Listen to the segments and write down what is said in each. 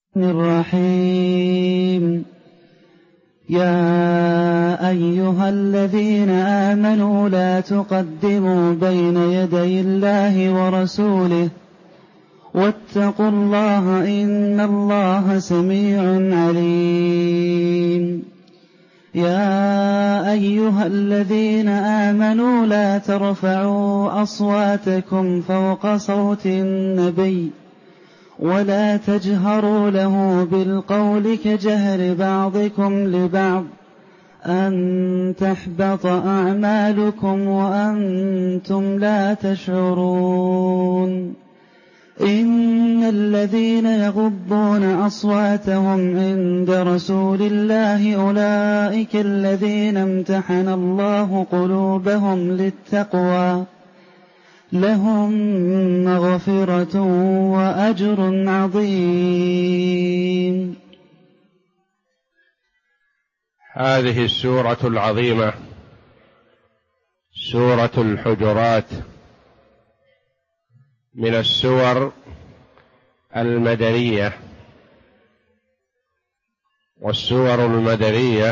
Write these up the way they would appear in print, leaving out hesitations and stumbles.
الرحيم. يا أيها الذين آمنوا لا تقدموا بين يدي الله ورسوله واتقوا الله إن الله سميع عليم. يا أيها الذين آمنوا لا ترفعوا أصواتكم فوق صوت النبي ولا تجهروا له بالقول كجهر بعضكم لبعض أن تحبط أعمالكم وأنتم لا تشعرون. إن الذين يغضون أصواتهم عند رسول الله أولئك الذين امتحن الله قلوبهم للتقوى لهم مغفرة وأجر عظيم. هذه السورة العظيمة سورة الحجرات من السور المدنية، والسور المدنية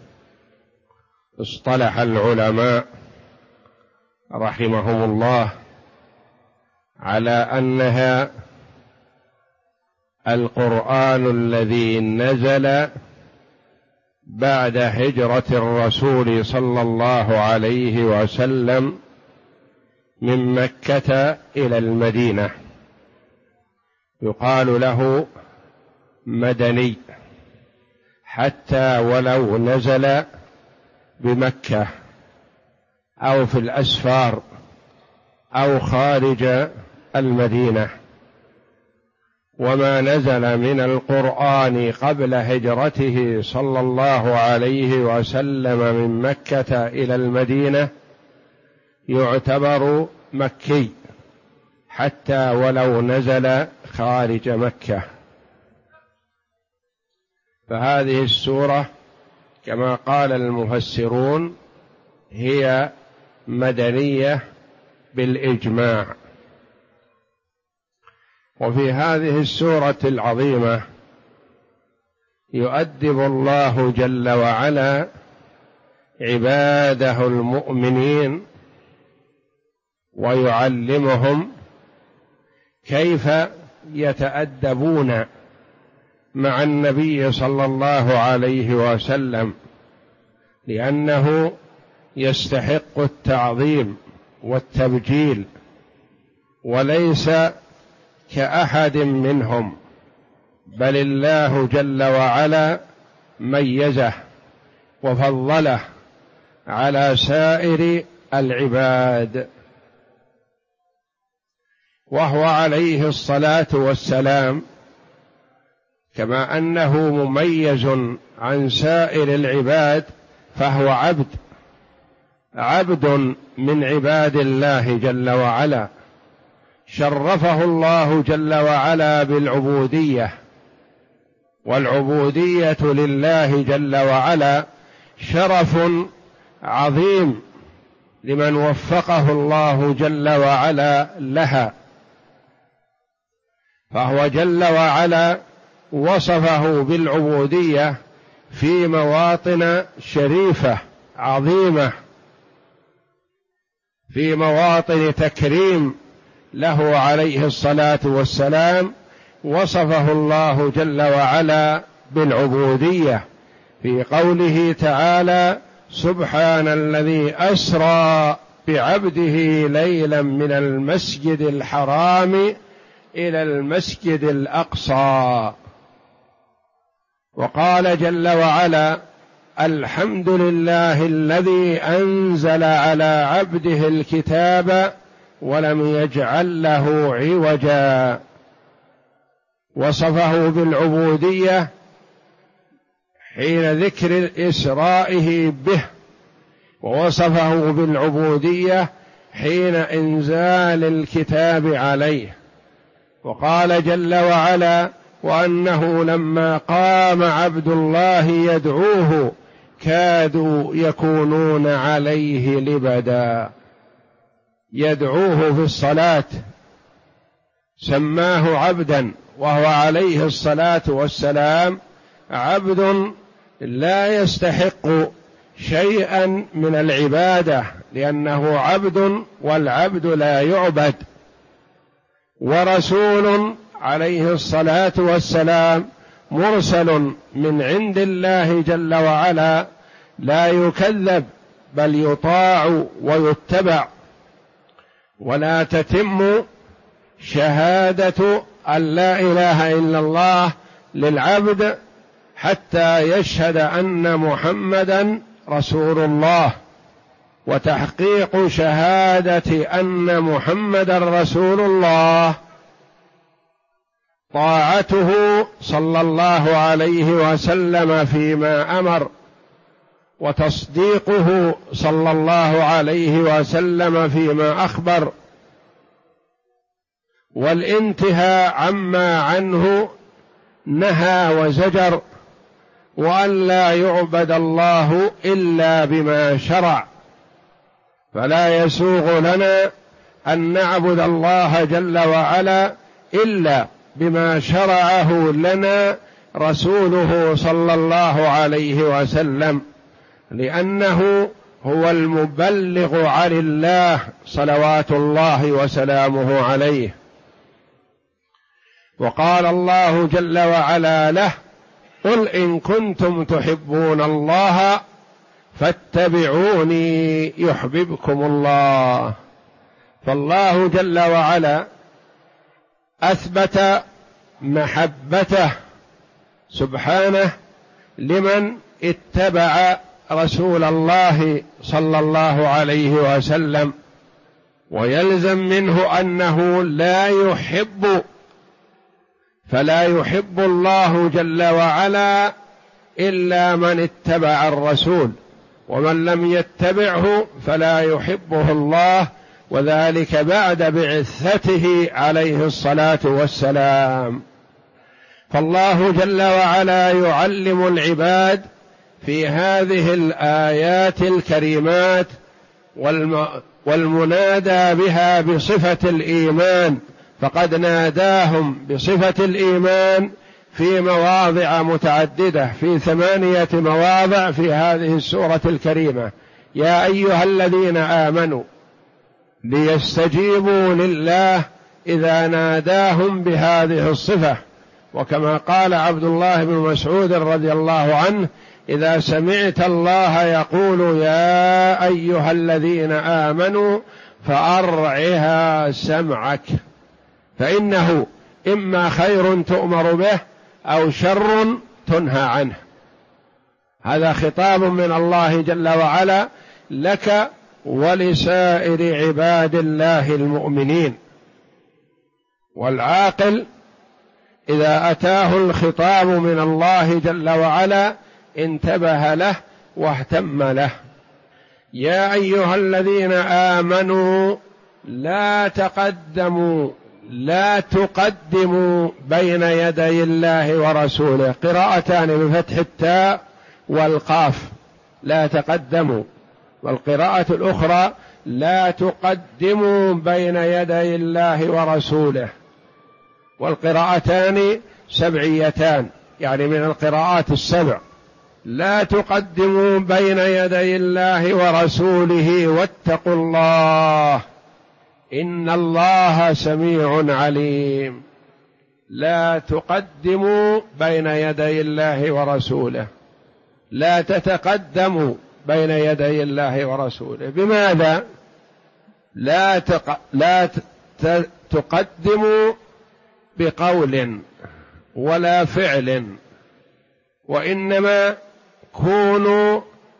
اصطلح العلماء رحمهم الله على أنها القرآن الذي نزل بعد هجرة الرسول صلى الله عليه وسلم من مكة إلى المدينة، يقال له مدني حتى ولو نزل بمكة أو في الأسفار أو خارج المدينة. وما نزل من القرآن قبل هجرته صلى الله عليه وسلم من مكة إلى المدينة يعتبر مكي حتى ولو نزل خارج مكة. فهذه السورة كما قال المفسرون هي مدنية بالإجماع. وفي هذه السورة العظيمة يؤدب الله جل وعلا عباده المؤمنين ويعلمهم كيف يتأدبون مع النبي صلى الله عليه وسلم، لأنه يستحق التعظيم والتبجيل وليس كأحد منهم، بل الله جل وعلا ميزه وفضله على سائر العباد، وهو عليه الصلاة والسلام كما أنه مميز عن سائر العباد فهو عبد من عباد الله جل وعلا، شرفه الله جل وعلا بالعبودية، والعبودية لله جل وعلا شرف عظيم لمن وفقه الله جل وعلا لها. فهو جل وعلا وصفه بالعبودية في مواطن شريفة عظيمة، في مواطن تكريم له عليه الصلاة والسلام وصفه الله جل وعلا بالعبودية في قوله تعالى: سبحان الذي أسرى بعبده ليلا من المسجد الحرام إلى المسجد الأقصى. وقال جل وعلا: الحمد لله الذي أنزل على عبده الكتاب ولم يجعل له عوجا. وصفه بالعبودية حين ذكر إسرائه به، ووصفه بالعبودية حين إنزال الكتاب عليه. وقال جل وعلا: وأنه لما قام عبد الله يدعوه كادوا يكونون عليه لبدا. يدعوه في الصلاة سماه عبدا وهو عليه الصلاة والسلام عبد لا يستحق شيئا من العبادة، لأنه عبد والعبد لا يعبد، ورسول عليه الصلاة والسلام مرسل من عند الله جل وعلا، لا يكذب بل يطاع ويتبع. ولا تتم شهادة أن لا إله إلا الله للعبد حتى يشهد أن محمدا رسول الله. وتحقيق شهادة أن محمدا رسول الله طاعته صلى الله عليه وسلم فيما أمر، وتصديقه صلى الله عليه وسلم فيما أخبر، والانتهاء عما عنه نهى وزجر، وأن لا يعبد الله إلا بما شرع. فلا يسوغ لنا أن نعبد الله جل وعلا إلا بما شرعه لنا رسوله صلى الله عليه وسلم، لأنه هو المبلغ عن الله صلوات الله وسلامه عليه. وقال الله جل وعلا له: قل إن كنتم تحبون الله فاتبعوني يحببكم الله. فالله جل وعلا أثبت محبته سبحانه لمن اتبع رسول الله صلى الله عليه وسلم، ويلزم منه أنه لا يحب، فلا يحب الله جل وعلا إلا من اتبع الرسول، ومن لم يتبعه فلا يحبه الله، وذلك بعد بعثته عليه الصلاة والسلام. فالله جل وعلا يعلم العباد في هذه الآيات الكريمات والمنادى بها بصفة الإيمان، فقد ناداهم بصفة الإيمان في مواضع متعددة، في 8 مواضع في هذه السورة الكريمة: يا أيها الذين آمنوا، ليستجيبوا لله إذا ناداهم بهذه الصفة. وكما قال عبد الله بن مسعود رضي الله عنه: إذا سمعت الله يقول يا أيها الذين آمنوا فأرعها سمعك، فإنه إما خير تؤمر به أو شر تنهى عنه. هذا خطاب من الله جل وعلا لك ولسائر عباد الله المؤمنين. والعاقل إذا أتاه الخطاب من الله جل وعلا انتبه له واهتم له. يا أيها الذين آمنوا لا تقدموا بين يدي الله ورسوله، قراءتان بفتح التاء والقاف، لا تقدموا، والقراءة الأخرى لا تقدموا بين يدي الله ورسوله، والقراءتان سبعيتان يعني من القراءات السبع. لا تقدموا بين يدي الله ورسوله واتقوا الله إن الله سميع عليم. لا تقدموا بين يدي الله ورسوله، لا تتقدموا بين يدي الله ورسوله. بماذا؟ لا تقدموا بقول ولا فعل، وإنما كونوا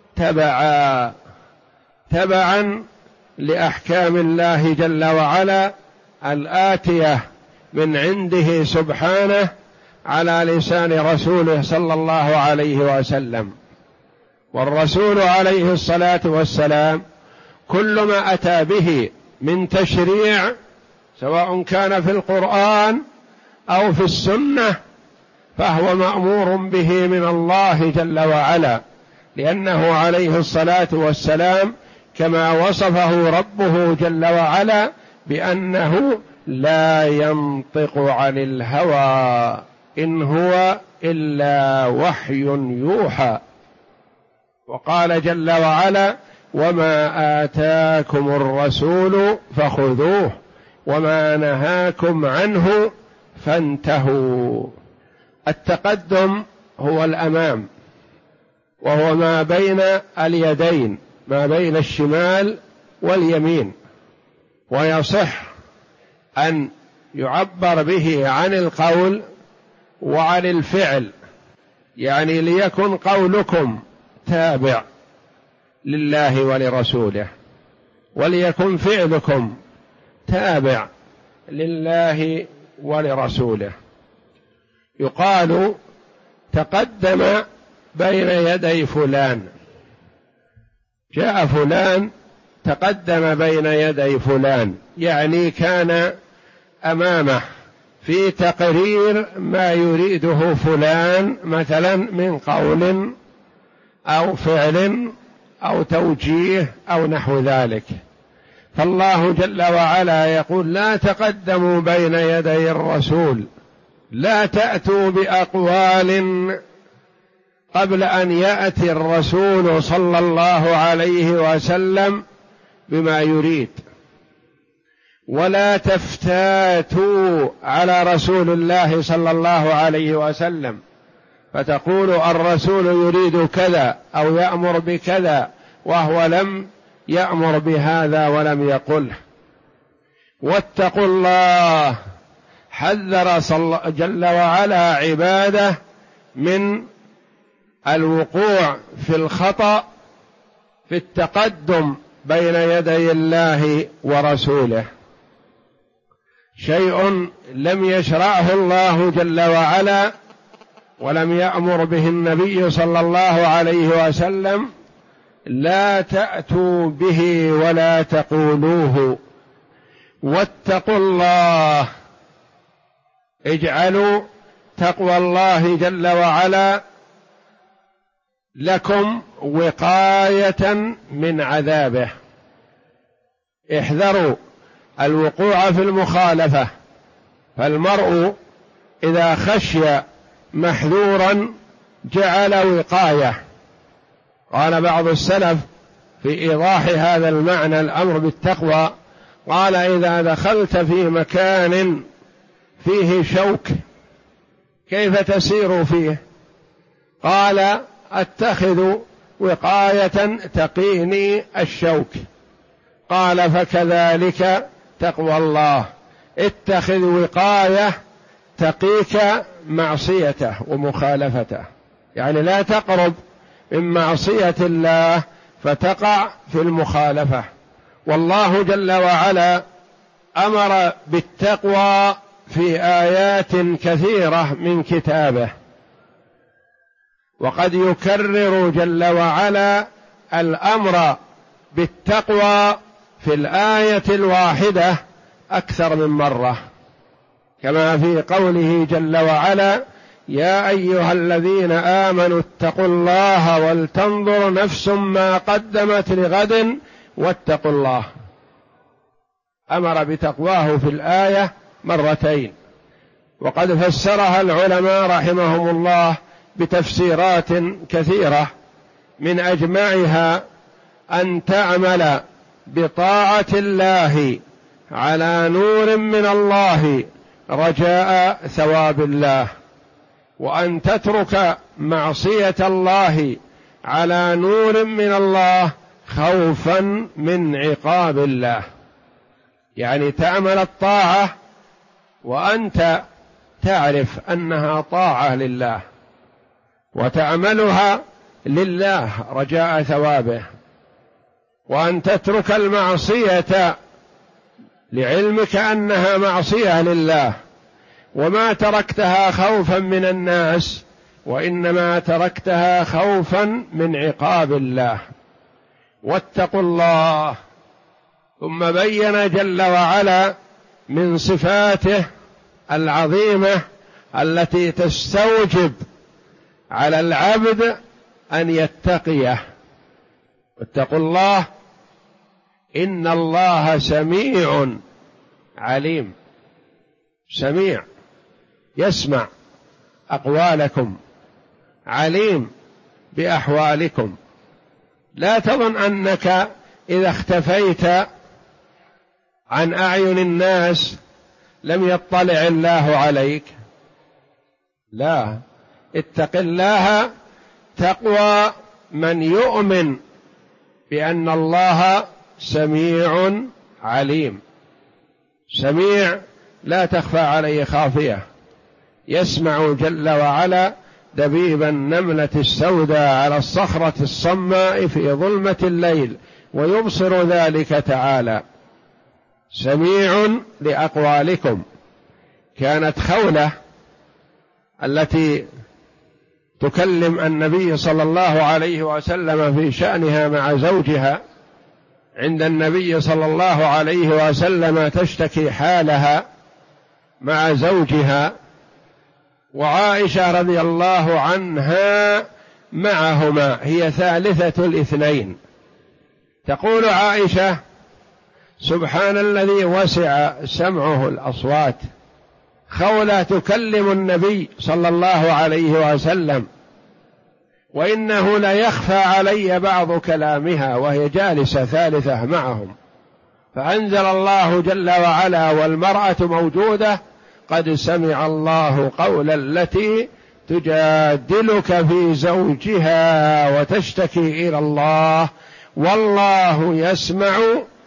تبعا لأحكام الله جل وعلا الآتية من عنده سبحانه على لسان رسوله صلى الله عليه وسلم. والرسول عليه الصلاة والسلام كل ما أتى به من تشريع سواء كان في القرآن أو في السنة فهو مأمور به من الله جل وعلا، لأنه عليه الصلاة والسلام كما وصفه ربه جل وعلا بأنه لا ينطق عن الهوى إن هو إلا وحي يوحى. وقال جل وعلا: وما آتاكم الرسول فخذوه وما نهاكم عنه فانتهوا. التقدم هو الأمام، وهو ما بين اليدين، ما بين الشمال واليمين، ويصح أن يعبر به عن القول وعن الفعل، يعني ليكن قولكم تابع لله ولرسوله، وليكن فعلكم تابع لله ولرسوله. يقال: تقدم بين يدي فلان، جاء فلان تقدم بين يدي فلان، يعني كان أمامه في تقرير ما يريده فلان مثلا من قول أو فعل أو توجيه أو نحو ذلك. فالله جل وعلا يقول: لا تقدموا بين يدي الرسول، لا تأتوا بأقوال قبل أن يأتي الرسول صلى الله عليه وسلم بما يريد، ولا تفتاتوا على رسول الله صلى الله عليه وسلم فتقول الرسول يريد كذا أو يأمر بكذا وهو لم يأمر بهذا ولم يقله. واتقوا الله، حذر جل وعلا عباده من الوقوع في الخطأ في التقدم بين يدي الله ورسوله، شيء لم يشرعه الله جل وعلا ولم يأمر به النبي صلى الله عليه وسلم، لا تأتوا به ولا تقولوه. واتقوا الله، اجعلوا تقوى الله جل وعلا لكم وقاية من عذابه. احذروا الوقوع في المخالفة، فالمرء إذا خشي محذورا جعل وقاية. قال بعض السلف في إيضاح هذا المعنى الأمر بالتقوى، قال: إذا دخلت في مكان فيه شوك كيف تسير فيه؟ قال: أتخذ وقاية تقيني الشوك. قال: فكذلك تقوى الله، اتخذ وقاية تقيك معصيته ومخالفته، يعني لا تقرب من معصية الله فتقع في المخالفة. والله جل وعلا أمر بالتقوى في آيات كثيرة من كتابه، وقد يكرر جل وعلا الأمر بالتقوى في الآية الواحدة أكثر من مرة، كما في قوله جل وعلا: يا أيها الذين آمنوا اتقوا الله ولتنظر نفس ما قدمت لغد واتقوا الله. أمر بتقواه في الآية مرتين، وقد فسرها العلماء رحمهم الله بتفسيرات كثيرة، من أجمعها أن تعمل بطاعة الله على نور من الله رجاء ثواب الله، وأن تترك معصية الله على نور من الله خوفا من عقاب الله. يعني تعمل الطاعة وأنت تعرف أنها طاعة لله، وتعملها لله رجاء ثوابه، وأن تترك المعصية لعلمك أنها معصية لله، وما تركتها خوفا من الناس، وإنما تركتها خوفا من عقاب الله. واتقوا الله. ثم بين جل وعلا من صفاته العظيمة التي تستوجب على العبد أن يتقيه. واتقوا الله إن الله سميع عليم. سميع يسمع أقوالكم، عليم بأحوالكم. لا تظن أنك إذا اختفيت عن أعين الناس لم يطلع الله عليك، لا، اتق الله تقوى من يؤمن بأن الله سميع عليم. سميع لا تخفى عليه خافية، يسمع جل وعلا دبيب النملة السوداء على الصخرة الصماء في ظلمة الليل، ويبصر ذلك تعالى. سميع لأقوالكم. كانت خولة التي تكلم النبي صلى الله عليه وسلم في شأنها مع زوجها عند النبي صلى الله عليه وسلم تشتكي حالها مع زوجها، وعائشة رضي الله عنها معهما، هي ثالثة الاثنين. تقول عائشة: سبحان الذي وسع سمعه الأصوات. خولة تكلم النبي صلى الله عليه وسلم وإنه لا يخفى علي بعض كلامها وهي جالسة ثالثة معهم، فأنزل الله جل وعلا والمرأة موجودة: قد سمع الله قول التي تجادلك في زوجها وتشتكي إلى الله والله يسمع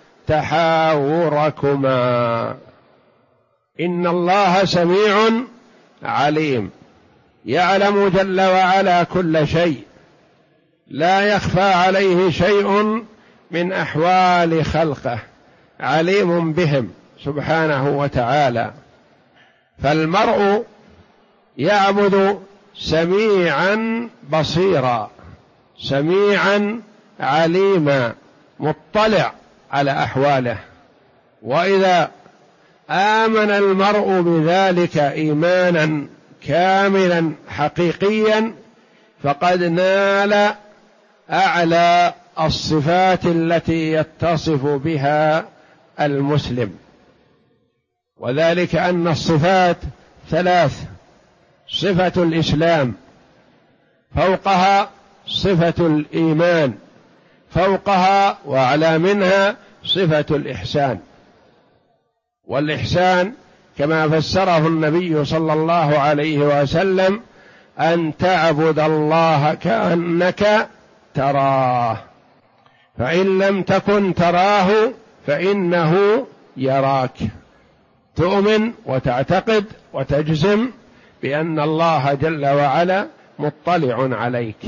تحاوركما. إن الله سميع عليم، يعلم جل وعلا كل شيء، لا يخفى عليه شيء من أحوال خلقه، عليم بهم سبحانه وتعالى. فالمرء يعبد سميعا بصيرا، سميعا عليما، مطلع على أحواله. وإذا آمن المرء بذلك إيمانا كاملا حقيقيا فقد نال أعلى الصفات التي يتصف بها المسلم. وذلك أن الصفات ثلاث: صفة الإسلام، فوقها صفة الإيمان، فوقها وأعلى منها صفة الإحسان. والإحسان كما فسره النبي صلى الله عليه وسلم: أن تعبد الله كأنك تراه، فإن لم تكن تراه فإنه يراك. تؤمن وتعتقد وتجزم بأن الله جل وعلا مطلع عليك،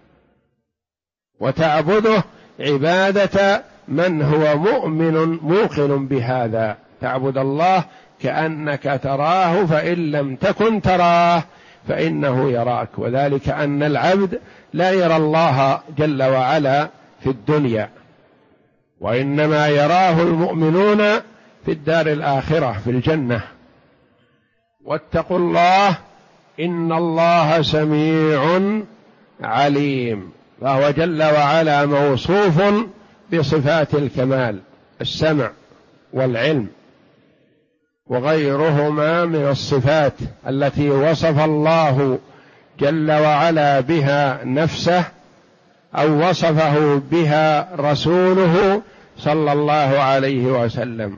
وتعبده عبادة من هو مؤمن موقن بهذا. تعبد الله كأنك تراه فإن لم تكن تراه فإنه يراك. وذلك أن العبد لا يرى الله جل وعلا في الدنيا، وإنما يراه المؤمنون في الدار الآخرة في الجنة. واتقوا الله إن الله سميع عليم. فهو جل وعلا موصوف بصفات الكمال: السمع والعلم وغيرهما من الصفات التي وصف الله جل وعلا بها نفسه أو وصفه بها رسوله صلى الله عليه وسلم.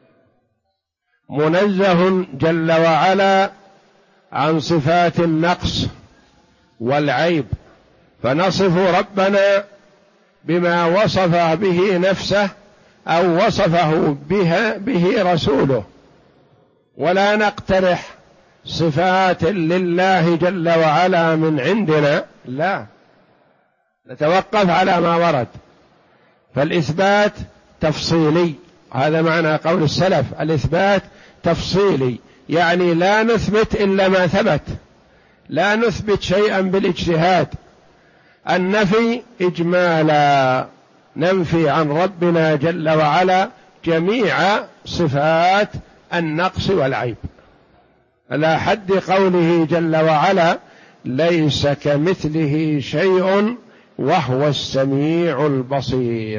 منزه جل وعلا عن صفات النقص والعيب، فنصف ربنا بما وصف به نفسه أو وصفه به رسوله، ولا نقترح صفات لله جل وعلا من عندنا، لا، نتوقف على ما ورد. فالإثبات تفصيلي، هذا معنى قول السلف: الإثبات تفصيلي، يعني لا نثبت إلا ما ثبت، لا نثبت شيئا بالاجتهاد. النفي إجمالا، ننفي عن ربنا جل وعلا جميع صفات النقص والعيب، على حد قوله جل وعلا: ليس كمثله شيء وهو السميع البصير.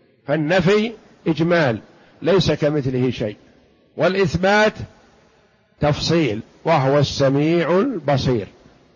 فالنفي إجمال، ليس كمثله شيء، والإثبات تفصيل، وهو السميع البصير.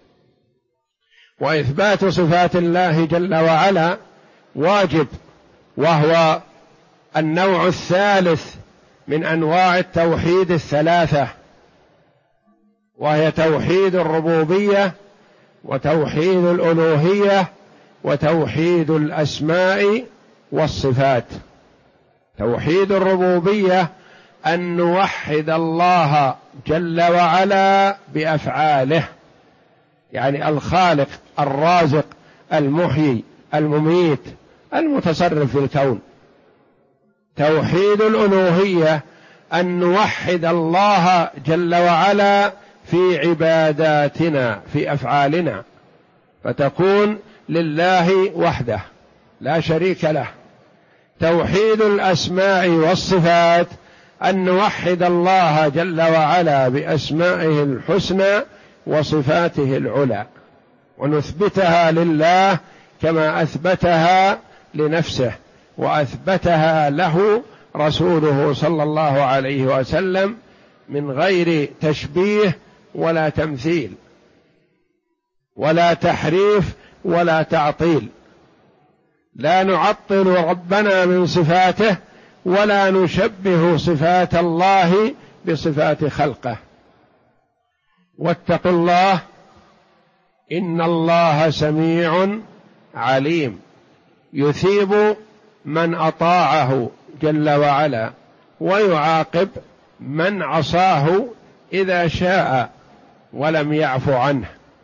وإثبات صفات الله جل وعلا واجب، وهو النوع الثالث من أنواع التوحيد الثلاثة، وهي توحيد الربوبية وتوحيد الألوهية وتوحيد الأسماء والصفات. توحيد الربوبية أن نوحد الله جل وعلا بأفعاله، يعني الخالق الرازق المحيي المميت المتصرف في الكون. توحيد الألوهية أن نوحد الله جل وعلا في عباداتنا في أفعالنا، فتكون لله وحده لا شريك له. توحيد الأسماء والصفات أن نوحد الله جل وعلا بأسمائه الحسنى وصفاته العلى، ونثبتها لله كما أثبتها لنفسه وأثبتها له رسوله صلى الله عليه وسلم من غير تشبيه ولا تمثيل ولا تحريف ولا تعطيل. لا نعطل ربنا من صفاته ولا نشبه صفات الله بصفات خلقه. واتقوا الله إن الله سميع عليم، يثيب من أطاعه جل وعلا ويعاقب من عصاه إذا شاء ولم يعف عنه.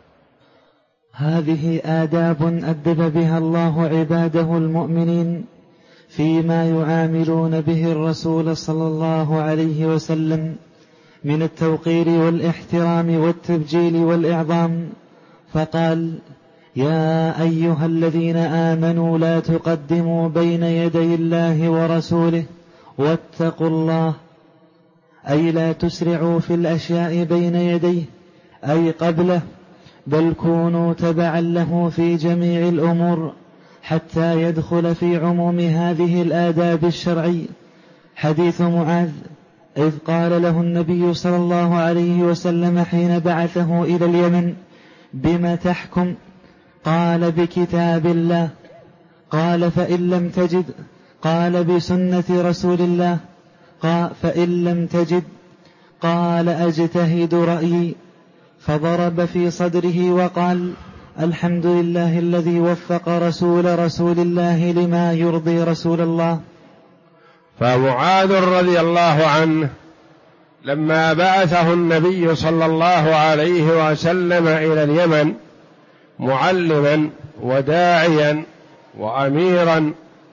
هذه آداب أدب بها الله عباده المؤمنين فيما يعاملون به الرسول صلى الله عليه وسلم من التوقير والاحترام والتبجيل والإعظام، فقال: يا أيها الذين آمنوا لا تقدموا بين يدي الله ورسوله واتقوا الله، أي لا تسرعوا في الأشياء بين يديه أي قبله، بل كونوا تبعا له في جميع الأمور حتى يدخل في عموم هذه الآداب الشرعية. حديث معاذ إذ قال له النبي صلى الله عليه وسلم حين بعثه إلى اليمن: بما تحكم؟ قال: بكتاب الله. قال: فإن لم تجد؟ قال: بسنة رسول الله. قال: فإن لم تجد؟ قال: أجتهد رأيي. فضرب في صدره وقال: الحمد لله الذي وفق رسول الله لما يرضي رسول الله. فمعاذ رضي الله عنه لما بعثه النبي صلى الله عليه وسلم إلى اليمن معلما وداعيا وأميرا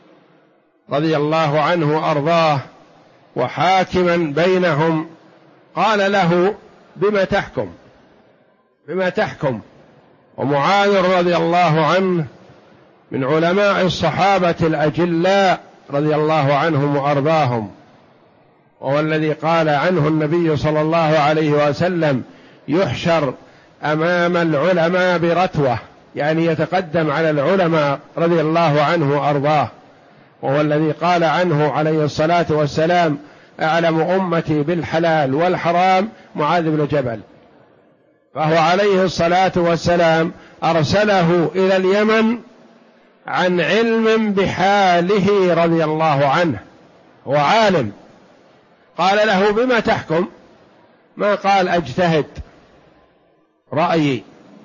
رضي الله عنه وأرضاه وحاكما بينهم، قال له: بما تحكم؟ بما تحكم؟ ومعاذ رضي الله عنه من علماء الصحابة الأجلاء رضي الله عنهم وأرضاهم، وهو الذي قال عنه النبي صلى الله عليه وسلم: يحشر أمام العلماء برتوة، يعني يتقدم على العلماء رضي الله عنه وأرضاه، وهو الذي قال عنه عليه الصلاة والسلام: أعلم أمتي بالحلال والحرام معاذ بن جبل. فهو عليه الصلاة والسلام أرسله إلى اليمن عن علم بحاله رضي الله عنه، هو عالم. قال له: بما تحكم؟ ما قال أجتهد رأيي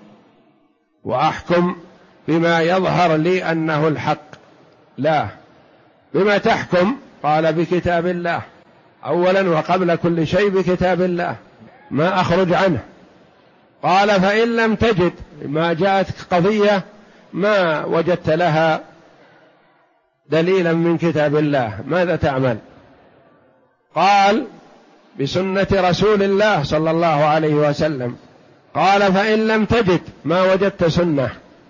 وأحكم بما يظهر لي أنه الحق، لا، بما تحكم؟ قال: بكتاب الله، أولا وقبل كل شيء بكتاب الله، ما أخرج عنه. قال: فإن لم تجد، ما جاءتك قضية ما وجدت لها دليلا من كتاب الله، ماذا تعمل؟ قال: بسنة رسول الله صلى الله عليه وسلم. قال: فإن لم تجد، ما وجدت سنة،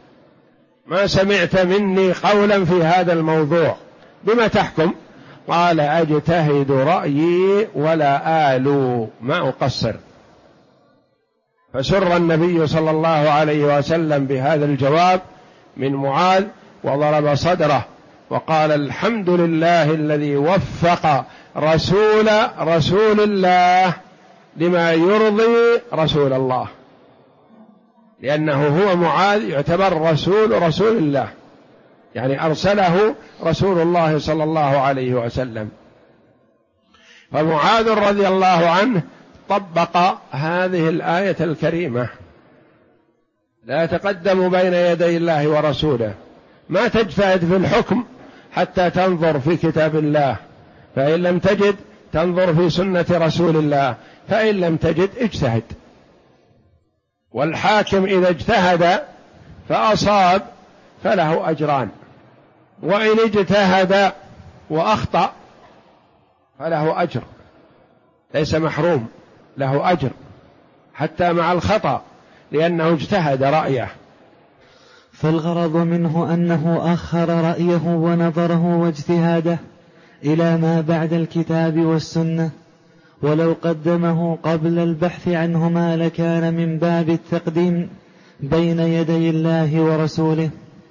ما سمعت مني قولا في هذا الموضوع، بما تحكم؟ قال: أجتهد رأيي ولا آلو، ما أقصر. فسر النبي صلى الله عليه وسلم بهذا الجواب من معاذ وضرب صدره وقال: الحمد لله الذي وفق رسول الله لما يرضي رسول الله، لأنه هو معاذ يعتبر رسول الله، يعني أرسله رسول الله صلى الله عليه وسلم. فمعاذ رضي الله عنه طبق هذه الآية الكريمة: لا يتقدم بين يدي الله ورسوله، ما تجتهد في الحكم حتى تنظر في كتاب الله، فإن لم تجد تنظر في سنة رسول الله، فإن لم تجد اجتهد. والحاكم إذا اجتهد فأصاب فله أجران، وإن اجتهد وأخطأ فله أجر، ليس محروم، له أجر حتى مع الخطأ لأنه اجتهد رأيه. فالغرض منه أنه أخر رأيه ونظره واجتهاده إلى ما بعد الكتاب والسنة، ولو قدمه قبل البحث عنهما لكان من باب التقديم بين يدي الله ورسوله.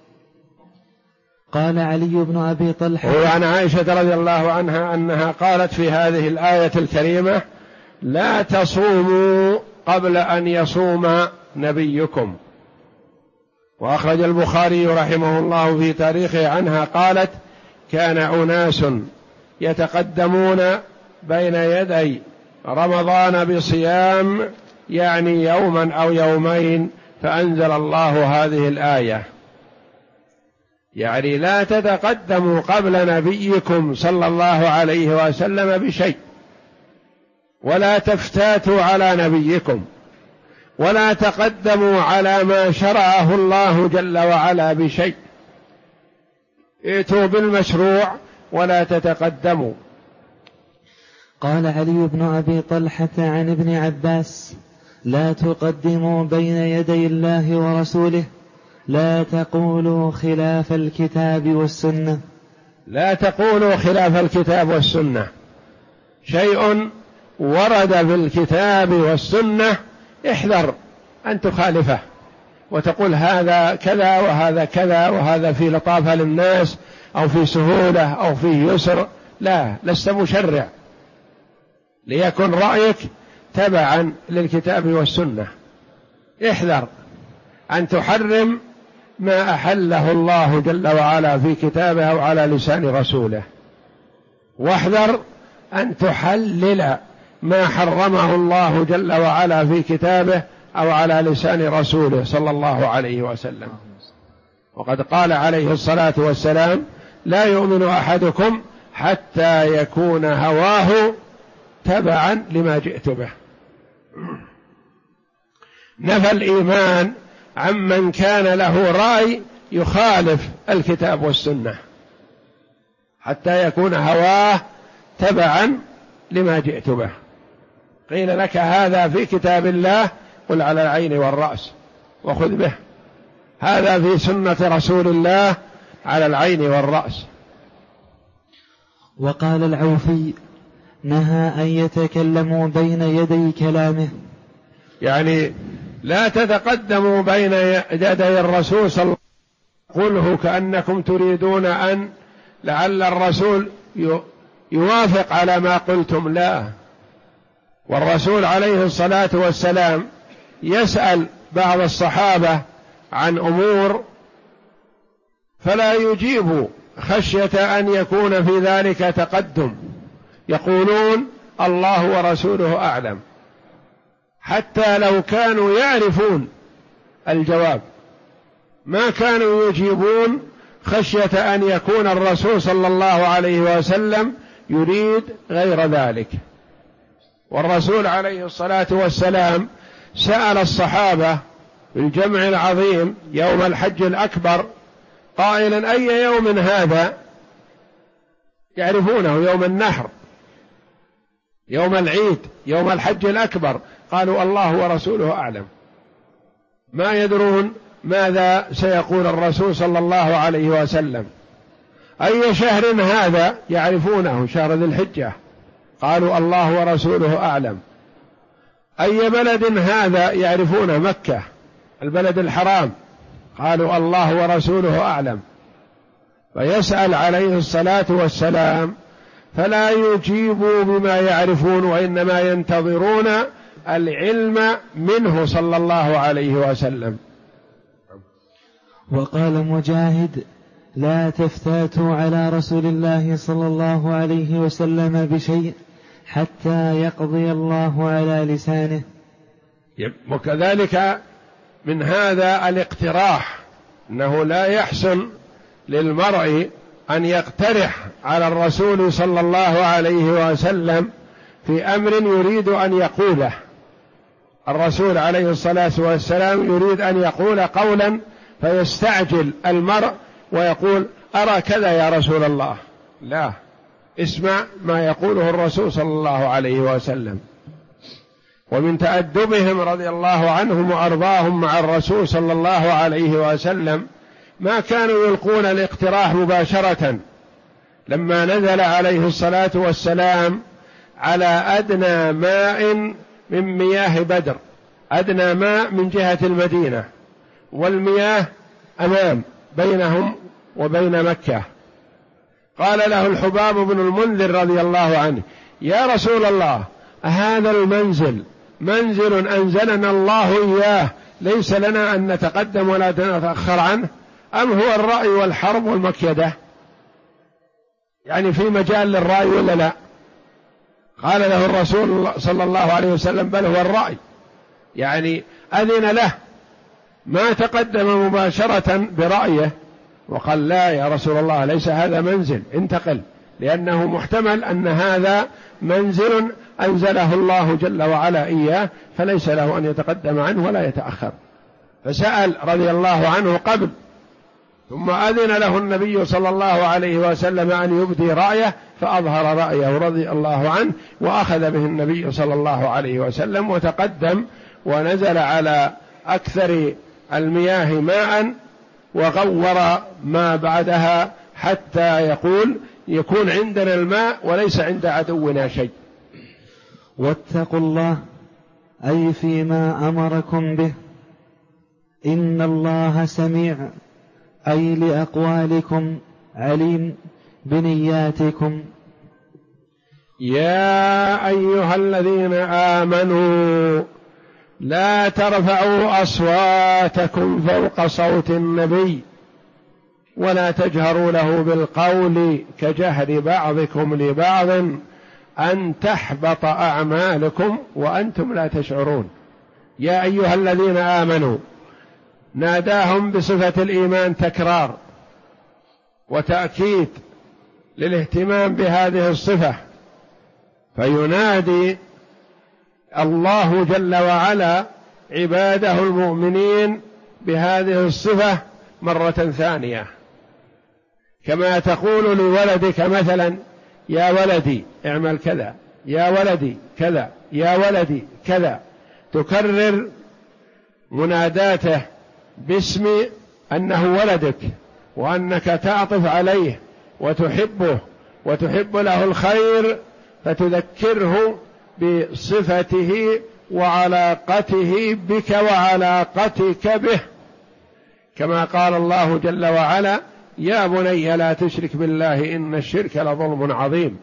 قال علي بن أبي طلحة: وعن عائشة رضي الله عنها أنها قالت في هذه الآية الكريمة: لا تصوموا قبل أن يصوم نبيكم. وأخرج البخاري رحمه الله في تاريخه عنها قالت: كان أناس يتقدمون بين يدي رمضان بصيام، يعني يوما أو يومين، فأنزل الله هذه الآية، يعني لا تتقدموا قبل نبيكم صلى الله عليه وسلم بشيء، ولا تفتاتوا على نبيكم، ولا تقدموا على ما شرعه الله جل وعلا بشيء، ائتوا بالمشروع ولا تتقدموا. قال علي بن أبي طلحة عن ابن عباس: لا تقدموا بين يدي الله ورسوله، لا تقولوا خلاف الكتاب والسنة. لا تقولوا خلاف الكتاب والسنة، شيء ورد في الكتاب والسنة احذر أن تخالفه وتقول هذا كذا وهذا كذا وهذا في لطافة للناس أو في سهولة أو في يسر، لا، لست مشرع، ليكن رأيك تبعا للكتاب والسنة. احذر أن تحرم ما أحله الله جل وعلا في كتابه أو على لسان رسوله، واحذر أن تحلل ما حرمه الله جل وعلا في كتابه أو على لسان رسوله صلى الله عليه وسلم. وقد قال عليه الصلاة والسلام: لا يؤمن أحدكم حتى يكون هواه تبعا لما جئت به. نفى الإيمان عمن كان له رأي يخالف الكتاب والسنة حتى يكون هواه تبعا لما جئت به. قيل لك هذا في كتاب الله، قل على العين والرأس وخذ به، هذا في سنة رسول الله، على العين والرأس. وقال العوفي: نهى أن يتكلموا بين يدي كلامه، يعني لا تتقدموا بين يدي الرسول صلى الله عليه وسلم، قله كأنكم تريدون أن لعل الرسول يوافق على ما قلتم، لا. والرسول عليه الصلاة والسلام يسأل بعض الصحابة عن أمور فلا يجيبوا خشية أن يكون في ذلك تقدم، يقولون الله ورسوله أعلم، حتى لو كانوا يعرفون الجواب ما كانوا يجيبون خشية أن يكون الرسول صلى الله عليه وسلم يريد غير ذلك. والرسول عليه الصلاة والسلام سأل الصحابة في الجمع العظيم يوم الحج الأكبر قائلا: أي يوم هذا؟ يعرفونه يوم النحر، يوم العيد، يوم الحج الأكبر. قالوا الله ورسوله أعلم، ما يدرون ماذا سيقول الرسول صلى الله عليه وسلم. أي شهر هذا؟ يعرفونه شهر ذي الحجة، قالوا الله ورسوله أعلم. أي بلد هذا؟ يعرفونه مكة البلد الحرام، قالوا الله ورسوله أعلم. فيسأل عليه الصلاة والسلام فلا يجيبوا بما يعرفون، وإنما ينتظرون العلم منه صلى الله عليه وسلم. وقال مجاهد: لا تفتاتوا على رسول الله صلى الله عليه وسلم بشيء حتى يقضي الله على لسانه. وكذلك من هذا الاقتراح، أنه لا يحسن للمرء أن يقترح على الرسول صلى الله عليه وسلم في أمر يريد أن يقوله. الرسول عليه الصلاة والسلام يريد أن يقول قولا فيستعجل المرء ويقول: أرى كذا يا رسول الله. لا، اسمع ما يقوله الرسول صلى الله عليه وسلم. ومن تأدبهم رضي الله عنهم وأرضاهم مع الرسول صلى الله عليه وسلم ما كانوا يلقون الاقتراح مباشرة. لما نزل عليه الصلاة والسلام على أدنى ماء من مياه بدر، أدنى ماء من جهة المدينة، والمياه أمام بينهم وبين مكة، قال له الحباب بن المنذر رضي الله عنه: يا رسول الله، هذا المنزل منزل أنزلنا الله إياه، ليس لنا أن نتقدم ولا نتأخر عنه، أم هو الرأي والحرب والمكيدة؟ يعني في مجال للرأي ولا لا؟ قال له الرسول صلى الله عليه وسلم: بل هو الرأي. يعني أذن له، ما تقدم مباشرة برأيه وقال: لا يا رسول الله، ليس هذا منزل، انتقل، لأنه محتمل أن هذا منزل أنزله الله جل وعلا إياه، فليس له أن يتقدم عنه ولا يتأخر. فسأل رضي الله عنه قبل، ثم أذن له النبي صلى الله عليه وسلم أن يبدي رأيه، فأظهر رأيه رضي الله عنه، وأخذ به النبي صلى الله عليه وسلم وتقدم ونزل على أكثر المياه ماء وغور ما بعدها، حتى يكون عندنا الماء وليس عند عدونا شيء. واتقوا الله أي فيما أمركم به، إن الله سميع أي لأقوالكم عليم بنياتكم. يا أيها الذين آمنوا لا ترفعوا أصواتكم فوق صوت النبي ولا تجهروا له بالقول كجهر بعضكم لبعض أن تحبط أعمالكم وأنتم لا تشعرون. يا أيها الذين آمنوا، ناداهم بصفة الإيمان تكرار وتأكيد للاهتمام بهذه الصفة، فينادي الله جل وعلا عباده المؤمنين بهذه الصفة مرة ثانية، كما تقول لولدك مثلا: يا ولدي اعمل كذا، يا ولدي كذا، يا ولدي كذا، تكرر مناداته باسم أنه ولدك، وأنك تعطف عليه وتحبه وتحب له الخير، فتذكره بصفته وعلاقته بك وعلاقتك به، كما قال الله جل وعلا: يا بني لا تشرك بالله إن الشرك لظلم عظيم.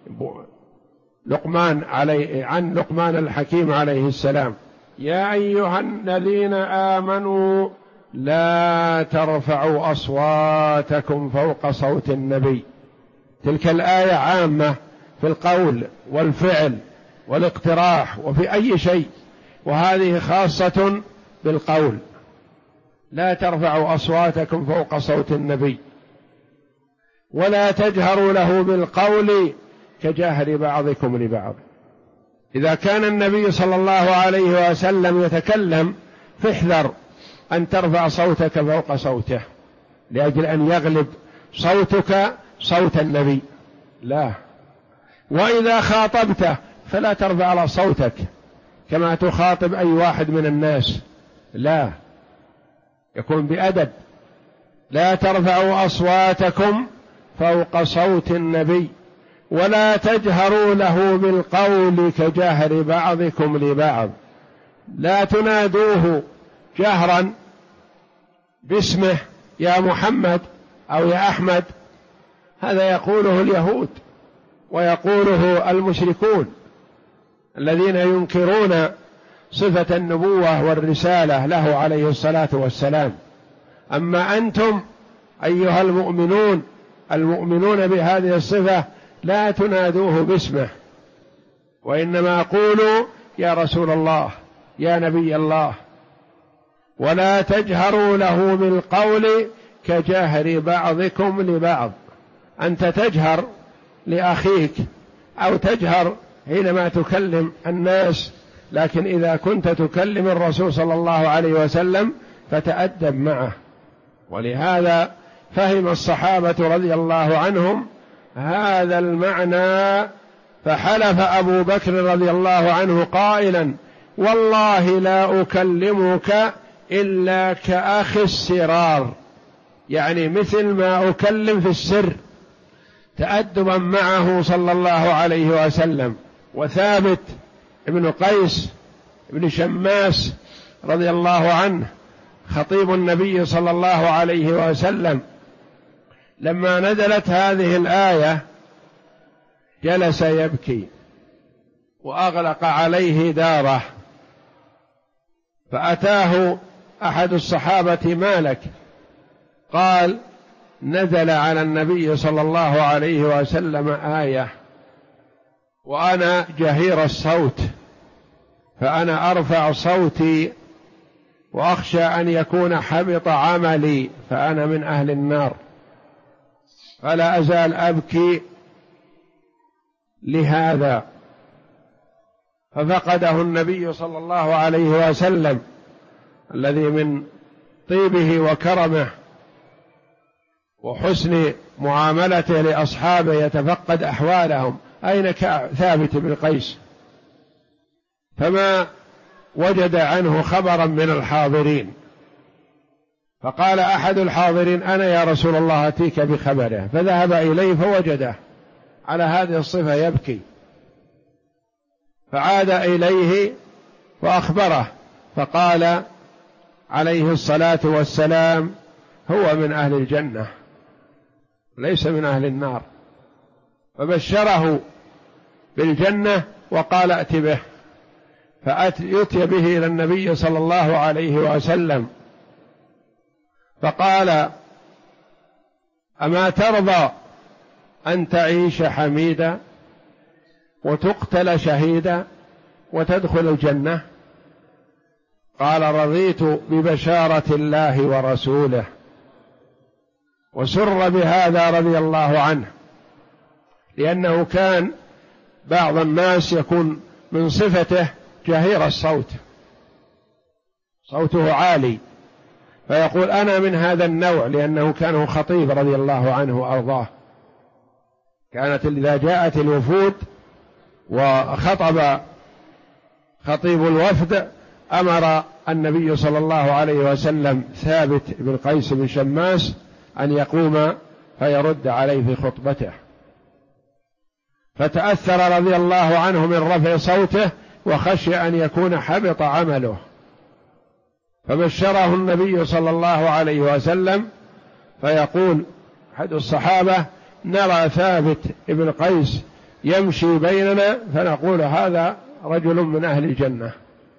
عن لقمان الحكيم عليه السلام: يا أيها الذين آمنوا لا ترفعوا أصواتكم فوق صوت النبي. تلك الآية عامة في القول والفعل والاقتراح وفي أي شيء، وهذه خاصة بالقول. لا ترفعوا أصواتكم فوق صوت النبي ولا تجهروا له بالقول كجهر بعضكم لبعض. إذا كان النبي صلى الله عليه وسلم يتكلم فاحذر أن ترفع صوتك فوق صوته لأجل أن يغلب صوتك صوت النبي، لا. وإذا خاطبته فلا ترفع على صوتك كما تخاطب أي واحد من الناس، لا، يكون بأدب. لا ترفعوا أصواتكم فوق صوت النبي ولا تجهروا له بالقول كجهر بعضكم لبعض. لا تنادوه جهرا باسمه يا محمد أو يا أحمد، هذا يقوله اليهود ويقوله المشركون الذين ينكرون صفة النبوة والرسالة له عليه الصلاة والسلام. أما أنتم أيها المؤمنون بهذه الصفة لا تنادوه باسمه، وإنما قولوا يا رسول الله يا نبي الله، ولا تجهروا له بالقول كجهر بعضكم لبعض. أنت تجهر لأخيك أو تجهر حينما تكلم الناس، لكن إذا كنت تكلم الرسول صلى الله عليه وسلم فتأدب معه. ولهذا فهم الصحابة رضي الله عنهم هذا المعنى، فحلف أبو بكر رضي الله عنه قائلا والله لا أكلمك إلا كأخي السرار، يعني مثل ما أكلم في السر، تأدبا معه صلى الله عليه وسلم. وثابت ابن قيس ابن شماس رضي الله عنه خطيب النبي صلى الله عليه وسلم لما نزلت هذه الآية جلس يبكي وأغلق عليه داره، فأتاه أحد الصحابة ما لك؟ قال نزل على النبي صلى الله عليه وسلم آية وأنا جهير الصوت، فأنا أرفع صوتي وأخشى أن يكون حبط عملي فأنا من أهل النار، فلا أزال أبكي لهذا. ففقده النبي صلى الله عليه وسلم الذي من طيبه وكرمه وحسن معاملته لأصحابه يتفقد أحوالهم، أين ثابت بن قيس؟ فما وجد عنه خبرا من الحاضرين، فقال أحد الحاضرين أنا يا رسول الله أتيك بخبره، فذهب إليه فوجده على هذه الصفة يبكي، فعاد إليه وأخبره، فقال عليه الصلاة والسلام هو من أهل الجنة ليس من أهل النار، فبشره بالجنة وقال ائت به، فيؤتي به إلى النبي صلى الله عليه وسلم، فقال أما ترضى أن تعيش حميدا وتقتل شهيدا وتدخل الجنة؟ قال رضيت ببشارة الله ورسوله، وسر بهذا رضي الله عنه، لأنه كان بعض الناس يكون من صفته جهير الصوت، صوته عالي، فيقول أنا من هذا النوع، لأنه كان خطيب رضي الله عنه وأرضاه. كانت إذا جاءت الوفود وخطب خطيب الوفد أمر النبي صلى الله عليه وسلم ثابت بن قيس بن شماس أن يقوم فيرد عليه في خطبته، فتأثر رضي الله عنه من رفع صوته وخشي أن يكون حبط عمله، فبشره النبي صلى الله عليه وسلم، فيقول أحد الصحابة نرى ثابت بن قيس يمشي بيننا فنقول هذا رجل من أهل الجنة،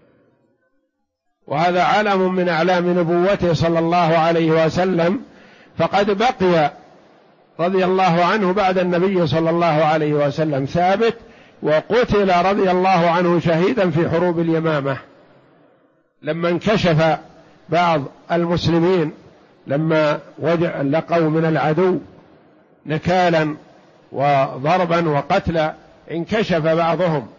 وهذا علم من أعلام نبوته صلى الله عليه وسلم. فقد بقي رضي الله عنه بعد النبي صلى الله عليه وسلم ثابت، وقتل رضي الله عنه شهيدا في حروب اليمامة، لما انكشف بعض المسلمين لما لقوا من العدو نكالا وضربا وقتلا، انكشف بعضهم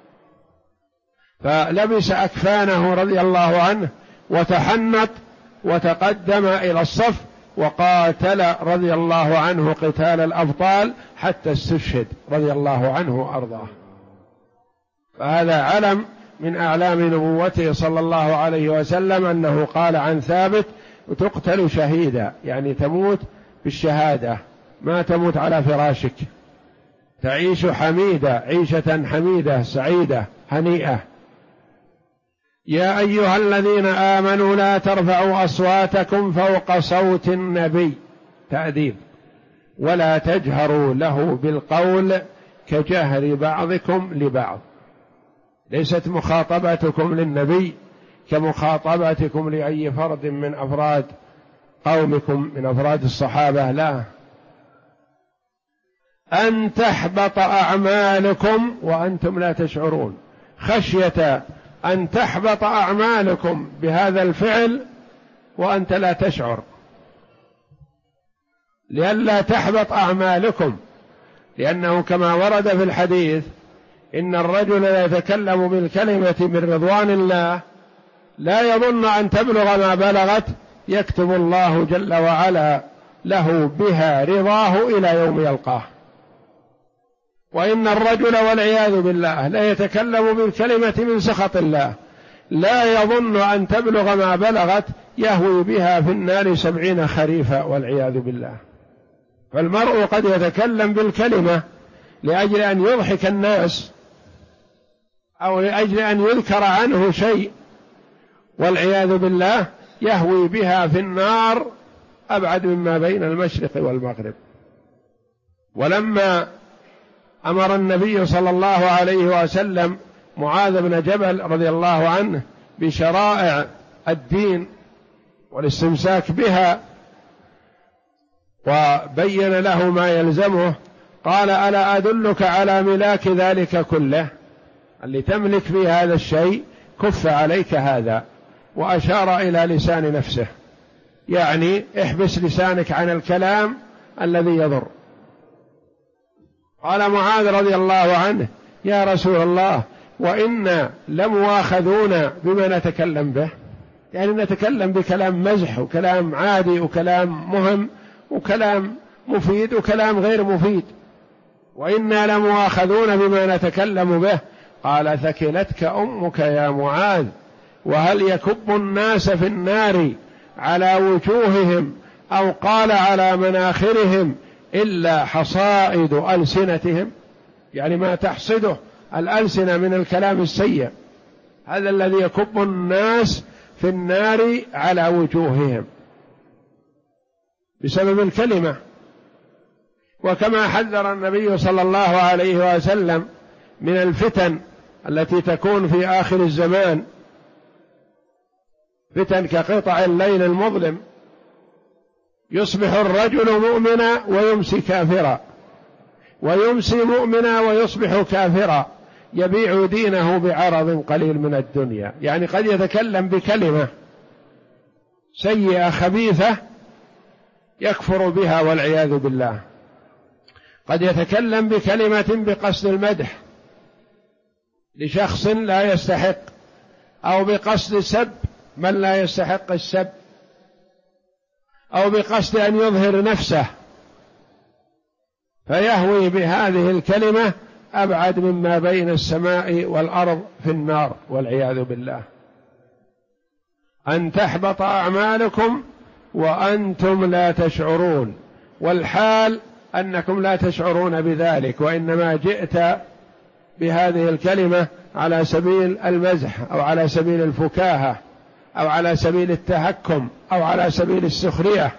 فلبس أكفانه رضي الله عنه وتحنط وتقدم إلى الصف وقاتل رضي الله عنه قتال الأبطال حتى استشهد رضي الله عنه وأرضاه. فهذا علم من أعلام نبوته صلى الله عليه وسلم أنه قال عن ثابت وتقتل شهيدا، يعني تموت بالشهادة، ما تموت على فراشك، تعيش حميدة عيشة حميدة سعيدة هنيئة. يا أيها الذين آمنوا لا ترفعوا أصواتكم فوق صوت النبي، تأديب، ولا تجهروا له بالقول كجهر بعضكم لبعض، ليست مخاطبتكم للنبي كمخاطبتكم لأي فرد من أفراد قومكم من أفراد الصحابة، لا، أن تحبط أعمالكم وأنتم لا تشعرون، خشية أن تحبط أعمالكم بهذا الفعل وأنت لا تشعر، لئلا تحبط أعمالكم، لأنه كما ورد في الحديث إن الرجل لا يتكلم بالكلمة من رضوان الله لا يظن أن تبلغ ما بلغت يكتب الله جل وعلا له بها رضاه إلى يوم يلقاه. وإن الرجل والعياذ بالله لا يتكلم بالكلمة من سخط الله لا يظن أن تبلغ ما بلغت يهوي بها في النار 70 خريفا والعياذ بالله. فالمرء قد يتكلم بالكلمة لأجل أن يضحك الناس أو لأجل أن يذكر عنه شيء والعياذ بالله يهوي بها في النار أبعد مما بين المشرق والمغرب. ولما أمر النبي صلى الله عليه وسلم معاذ بن جبل رضي الله عنه بشرائع الدين والاستمساك بها وبين له ما يلزمه قال: ألا أدلك على ملاك ذلك كله؟ اللي تملك فيه هذا الشيء كف عليك هذا، وأشار إلى لسان نفسه، يعني احبس لسانك عن الكلام الذي يضر. قال معاذ رضي الله عنه: يا رسول الله، وإنا لمواخذون بما نتكلم به، يعني نتكلم بكلام مزح وكلام عادي وكلام مهم وكلام مفيد وكلام غير مفيد، وإنا لمواخذون بما نتكلم به. قال: ثكلتك أمك يا معاذ، وهل يكب الناس في النار على وجوههم أو قال على مناخرهم إلا حصائد ألسنتهم، يعني ما تحصده الألسنة من الكلام السيء، هذا الذي يكب الناس في النار على وجوههم بسبب الكلمة. وكما حذر النبي صلى الله عليه وسلم من الفتن التي تكون في آخر الزمان، فتن كقطع الليل المظلم، يصبح الرجل مؤمنا ويمسي كافرا، ويمسي مؤمنا ويصبح كافرا، يبيع دينه بعرض قليل من الدنيا. يعني قد يتكلم بكلمة سيئة خبيثة يكفر بها والعياذ بالله، قد يتكلم بكلمة بقصد المدح لشخص لا يستحق، أو بقصد سب من لا يستحق السب، أو بقصد أن يظهر نفسه، فيهوي بهذه الكلمة أبعد مما بين السماء والأرض في النار والعياذ بالله. أن تحبط أعمالكم وأنتم لا تشعرون، والحال أنكم لا تشعرون بذلك، وإنما جئت بهذه الكلمة على سبيل المزح أو على سبيل الفكاهة أو على سبيل التهكم أو على سبيل السخرية.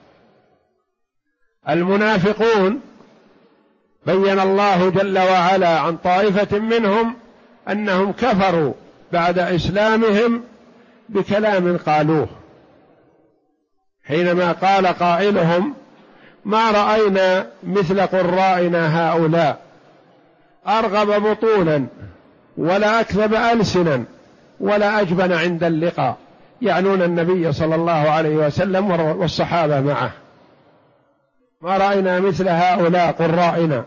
المنافقون بين الله جل وعلا عن طائفة منهم أنهم كفروا بعد إسلامهم بكلام قالوه، حينما قال قائلهم: ما رأينا مثل قرائنا هؤلاء، أرغب بطونا ولا أكذب ألسنا ولا أجبن عند اللقاء، يعنون النبي صلى الله عليه وسلم والصحابة معه. ما رأينا مثل هؤلاء قرائنا.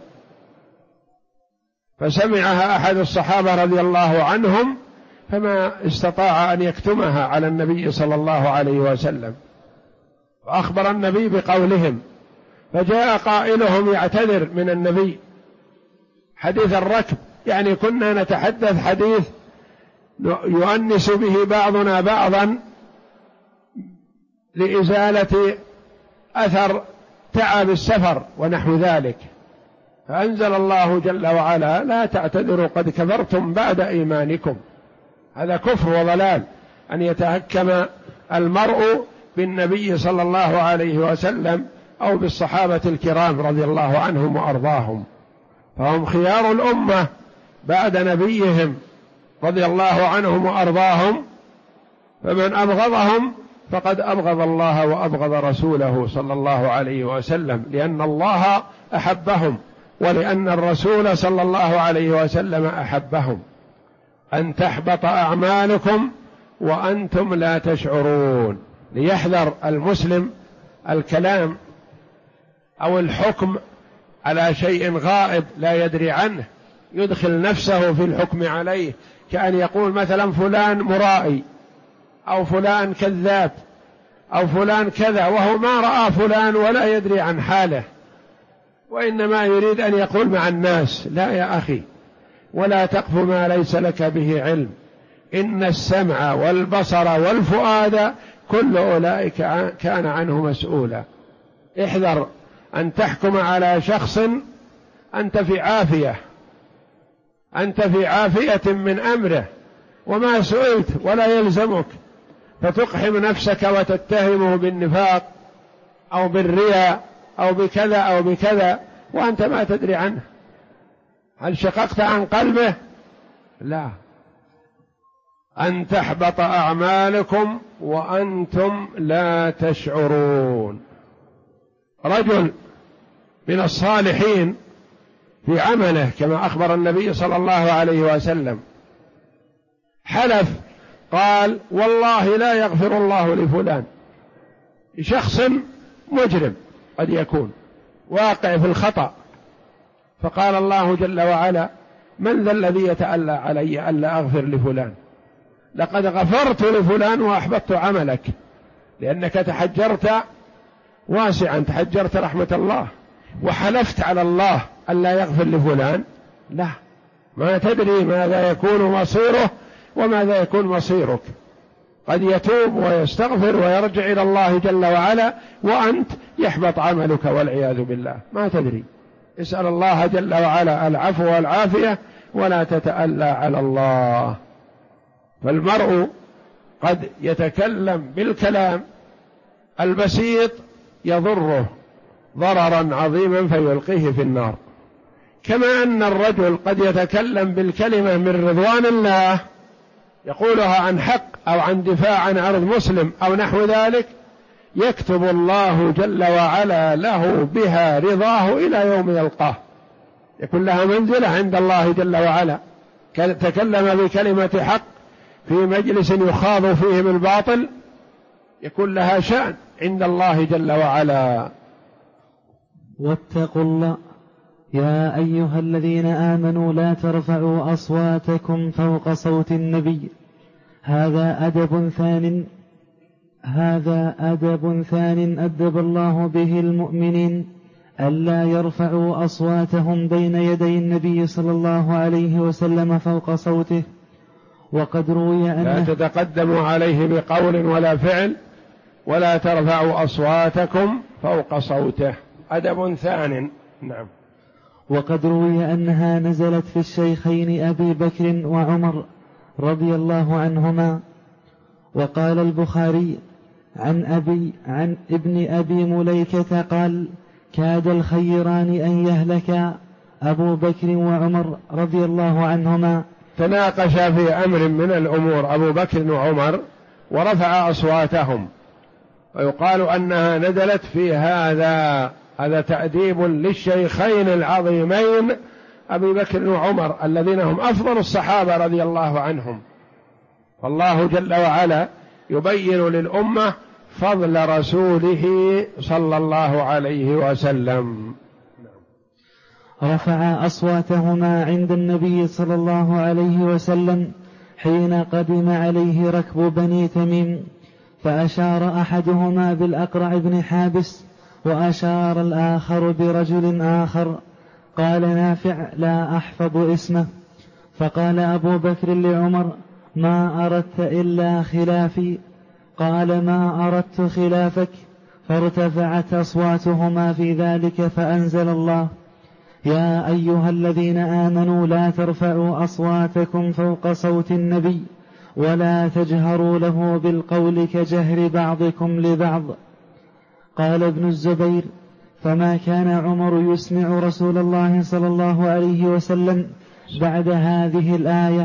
فسمعها أحد الصحابة رضي الله عنهم فما استطاع أن يكتمها على النبي صلى الله عليه وسلم، وأخبر النبي بقولهم، فجاء قائلهم يعتذر من النبي حديث الركب، يعني كنا نتحدث حديث يؤنس به بعضنا بعضا لإزالة أثر تعب السفر ونحو ذلك، فأنزل الله جل وعلا: لا تعتذروا قد كفرتم بعد إيمانكم. هذا كفر وضلال أن يتهكم المرء بالنبي صلى الله عليه وسلم أو بالصحابة الكرام رضي الله عنهم وأرضاهم، فهم خيار الأمة بعد نبيهم رضي الله عنهم وأرضاهم، فمن أبغضهم فقد أبغض الله وأبغض رسوله صلى الله عليه وسلم، لأن الله أحبهم ولأن الرسول صلى الله عليه وسلم أحبهم. أن تحبط أعمالكم وأنتم لا تشعرون. ليحذر المسلم الكلام أو الحكم على شيء غائب لا يدري عنه، يدخل نفسه في الحكم عليه، كأن يقول مثلا فلان مرائي أو فلان كذاب أو فلان كذا، وهو ما رأى فلان ولا يدري عن حاله، وإنما يريد أن يقول مع الناس. لا يا أخي، ولا تقف ما ليس لك به علم، إن السمع والبصر والفؤاد كل أولئك كان عنه مسؤولا. احذر أن تحكم على شخص أنت في عافية، أنت في عافية من أمره وما سئلت ولا يلزمك، فتقحم نفسك وتتهمه بالنفاق أو بالرياء أو بكذا أو بكذا وأنت ما تدري عنه. هل شققت عن قلبه؟ لا. أن تحبط أعمالكم وأنتم لا تشعرون. رجل من الصالحين في عمله كما أخبر النبي صلى الله عليه وسلم حلف، قال والله لا يغفر الله لفلان، شخص مجرم قد يكون واقع في الخطأ، فقال الله جل وعلا من ذا الذي يتألى علي ألا أغفر لفلان؟ لقد غفرت لفلان وأحبطت عملك، لأنك تحجرت واسعا، تحجرت رحمة الله وحلفت على الله ألا يغفر لفلان. لا، ما تدري ماذا يكون مصيره وماذا يكون مصيرك. قد يتوب ويستغفر ويرجع إلى الله جل وعلا وأنت يحبط عملك والعياذ بالله، ما تدري. اسأل الله جل وعلا العفو والعافية ولا تتألى على الله. فالمرء قد يتكلم بالكلام البسيط يضره ضررا عظيما فيلقيه في النار، كما أن الرجل قد يتكلم بالكلمة من رضوان الله يقولها عن حق أو عن دفاع عن عرض مسلم أو نحو ذلك، يكتب الله جل وعلا له بها رضاه إلى يوم يلقاه، يكون لها منزلة عند الله جل وعلا. تكلم بكلمة حق في مجلس يخاض فيه بالباطل يكون لها شأن عند الله جل وعلا. واتقوا الله يا أيها الذين آمنوا لا ترفعوا أصواتكم فوق صوت النبي. هذا أدب ثان أدب الله به المؤمنين ألا يرفعوا أصواتهم بين يدي النبي صلى الله عليه وسلم فوق صوته. وقد روي أنه لا تتقدموا عليه بقول ولا فعل، ولا ترفعوا أصواتكم فوق صوته، أدب ثان. نعم. وقد روي أنها نزلت في الشيخين أبي بكر وعمر رضي الله عنهما. وقال البخاري عن ابن أبي مليكة قال كاد الخيران أن يهلك أبو بكر وعمر رضي الله عنهما. تناقشا في أمر من الأمور أبو بكر وعمر ورفع أصواتهم، ويقال أنها نزلت في هذا تأديب للشيخين العظيمين أبي بكر وعمر الذين هم أفضل الصحابة رضي الله عنهم. فالله جل وعلا يبين للأمة فضل رسوله صلى الله عليه وسلم. رفع أصواتهما عند النبي صلى الله عليه وسلم حين قدم عليه ركب بني تميم، فأشار أحدهما بالأقرع بن حابس وأشار الآخر برجل آخر. قال نافع لا أحفظ اسمه. فقال أبو بكر لعمر ما أردت إلا خلافي؟ قال ما أردت خلافك. فارتفعت أصواتهما في ذلك فأنزل الله يا أيها الذين آمنوا لا ترفعوا أصواتكم فوق صوت النبي ولا تجهروا له بالقول كجهر بعضكم لبعض. قال ابن الزبير فما كان عمر يسمع رسول الله صلى الله عليه وسلم بعد هذه الآية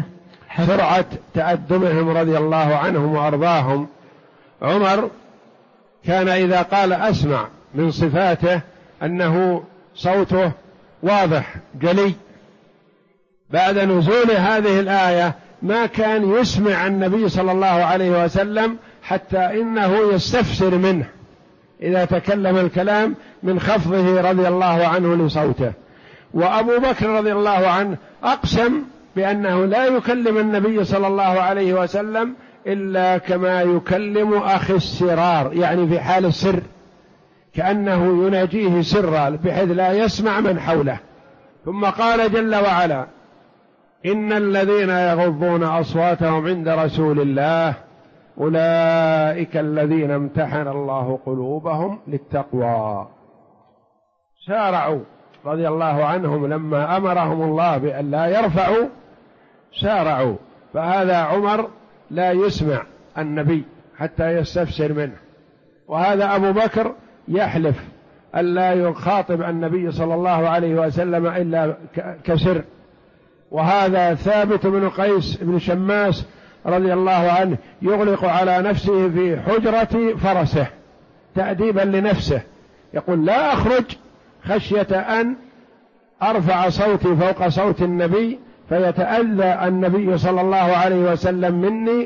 سرعة تأدبهم رضي الله عنهم وأرضاهم. عمر كان إذا قال أسمع من صفاته أنه صوته واضح جلي. بعد نزول هذه الآية ما كان يسمع النبي صلى الله عليه وسلم حتى إنه يستفسر منه إذا تكلم الكلام من خفضه رضي الله عنه لصوته. وأبو بكر رضي الله عنه أقسم بأنه لا يكلم النبي صلى الله عليه وسلم إلا كما يكلم أخي السرار، يعني في حال السر، كأنه يناجيه سرا بحيث لا يسمع من حوله. ثم قال جل وعلا: إن الذين يغضون أصواتهم عند رسول الله أولئك الذين امتحن الله قلوبهم للتقوى. سارعوا رضي الله عنهم لما أمرهم الله بأن لا يرفعوا، سارعوا. فهذا عمر لا يسمع النبي حتى يستفسر منه، وهذا أبو بكر يحلف أن لا يخاطب النبي صلى الله عليه وسلم إلا كسر. وهذا ثابت بن قيس بن شماس رضي الله عنه يغلق على نفسه في حجرة فرسه تأديبا لنفسه، يقول: لا أخرج خشية أن أرفع صوتي فوق صوت النبي فيتأذى النبي صلى الله عليه وسلم مني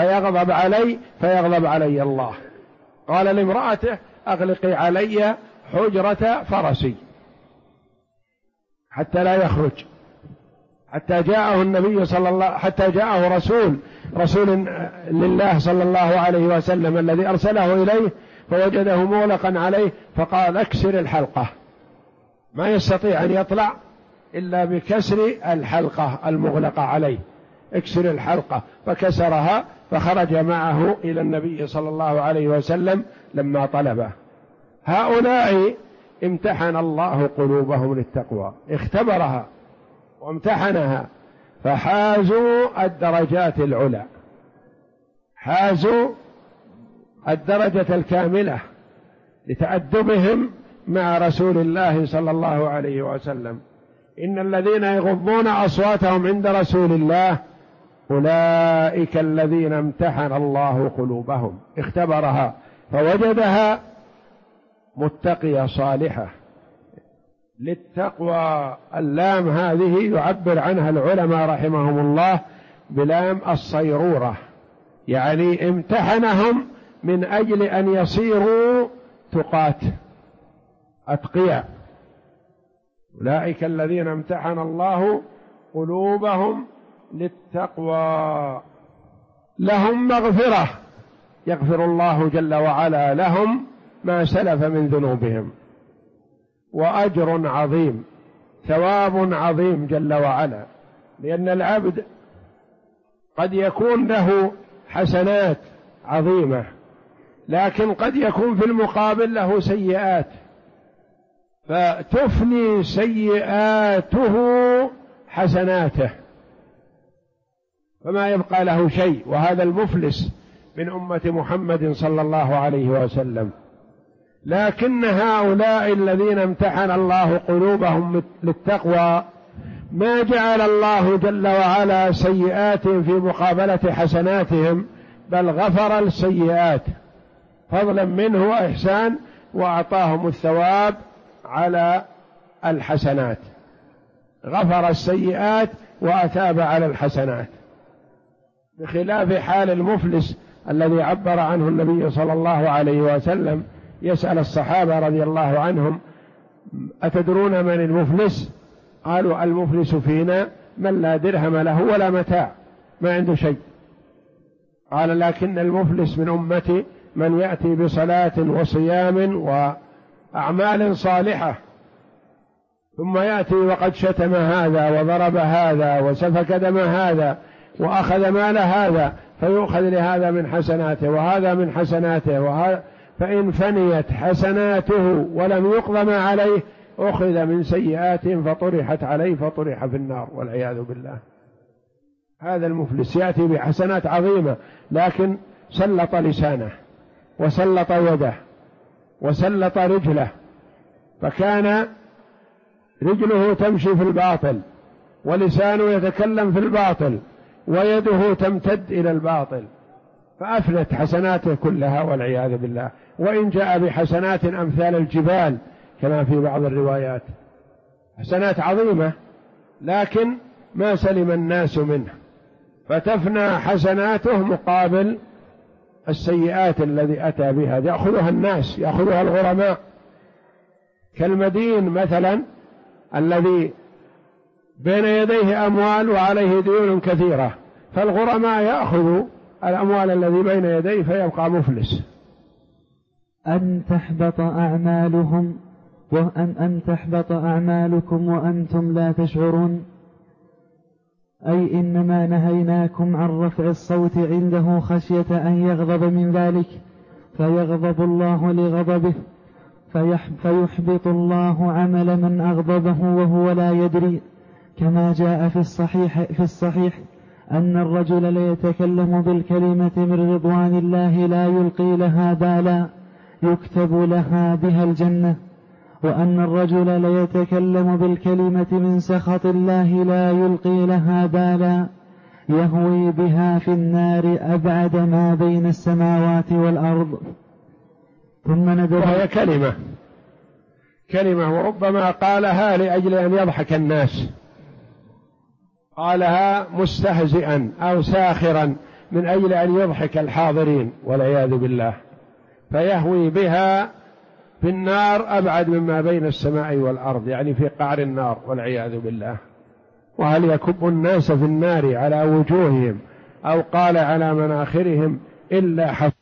فيغضب علي الله. قال لامرأته: أغلقي علي حجرة فرسي حتى لا يخرج، حتى جاءه النبي حتى جاءه رسول لله صلى الله عليه وسلم الذي أرسله إليه فوجده مغلقا عليه، فقال: اكسر الحلقة. ما يستطيع أن يطلع إلا بكسر الحلقة المغلقة عليه، اكسر الحلقة، فكسرها فخرج معه إلى النبي صلى الله عليه وسلم لما طلبه. هؤلاء امتحن الله قلوبهم للتقوى، اختبرها وامتحنها فحازوا الدرجات العلى، حازوا الدرجة الكاملة لتأدبهم مع رسول الله صلى الله عليه وسلم. إن الذين يغضون أصواتهم عند رسول الله أولئك الذين امتحن الله قلوبهم، اختبرها فوجدها متقية صالحة للتقوى. اللام هذه يعبر عنها العلماء رحمهم الله بلام الصيرورة، يعني امتحنهم من أجل أن يصيروا تقاة أتقياء. أولئك الذين امتحن الله قلوبهم للتقوى لهم مغفرة، يغفر الله جل وعلا لهم ما سلف من ذنوبهم، وأجر عظيم، ثواب عظيم جل وعلا. لأن العبد قد يكون له حسنات عظيمة، لكن قد يكون في المقابل له سيئات، فتفني سيئاته حسناته فما يبقى له شيء. وهذا المفلس من أمة محمد صلى الله عليه وسلم. لكن هؤلاء الذين امتحن الله قلوبهم للتقوى ما جعل الله جل وعلا سيئاتهم في مقابلة حسناتهم، بل غفر السيئات فضلا منه وإحسان، وأعطاهم الثواب على الحسنات، غفر السيئات وأثاب على الحسنات، بخلاف حال المفلس الذي عبر عنه النبي صلى الله عليه وسلم. يسأل الصحابة رضي الله عنهم: أتدرون من المفلس؟ قالوا: المفلس فينا من لا درهم له ولا متاع، ما عنده شيء. قال: لكن المفلس من أمتي من يأتي بصلاة وصيام وأعمال صالحة، ثم يأتي وقد شتم هذا وضرب هذا وسفك دم هذا وأخذ مال هذا، فيؤخذ لهذا من حسناته وهذا من حسناته وهذا، فإن فنيت حسناته ولم يقض ما عليه أخذ من سيئاتهم فطرحت عليه فطرح في النار والعياذ بالله. هذا المفلس يأتي بحسنات عظيمة، لكن سلط لسانه وسلط يده وسلط رجله، فكان رجله تمشي في الباطل ولسانه يتكلم في الباطل، ويده تمتد إلى الباطل فأفنت حسناته كلها والعياذ بالله، وإن جاء بحسنات أمثال الجبال كما في بعض الروايات، حسنات عظيمة لكن ما سلم الناس منه، فتفنى حسناته مقابل السيئات الذي أتى بها، يأخذها الناس، يأخذها الغرماء، كالمدين مثلا الذي بين يديه أموال وعليه ديون كثيرة، فالغرماء يأخذ الأموال الذي بين يديه فيبقى مفلس. أن تحبط أعمالهم أن تحبط أعمالكم وأنتم لا تشعرون، أي إنما نهيناكم عن رفع الصوت عنده خشية أن يغضب من ذلك فيغضب الله لغضبه فيحبط الله عمل من أغضبه وهو لا يدري، كما جاء في الصحيح أن الرجل ليتكلم بالكلمة من رضوان الله لا يلقي لها بالا يكتب لها بها الجنة، وأن الرجل ليتكلم بالكلمة من سخط الله لا يلقي لها بالا يهوي بها في النار أبعد ما بين السماوات والأرض. ثم ندب، وهي كلمة وربما قالها لأجل أن يضحك الناس، قالها مستهزئا أو ساخرا من أجل أن يضحك الحاضرين والعياذ بالله، فيهوي بها في النار أبعد مما بين السماء والأرض، يعني في قعر النار والعياذ بالله. وهل يكب الناس في النار على وجوههم أو قال على مناخرهم إلا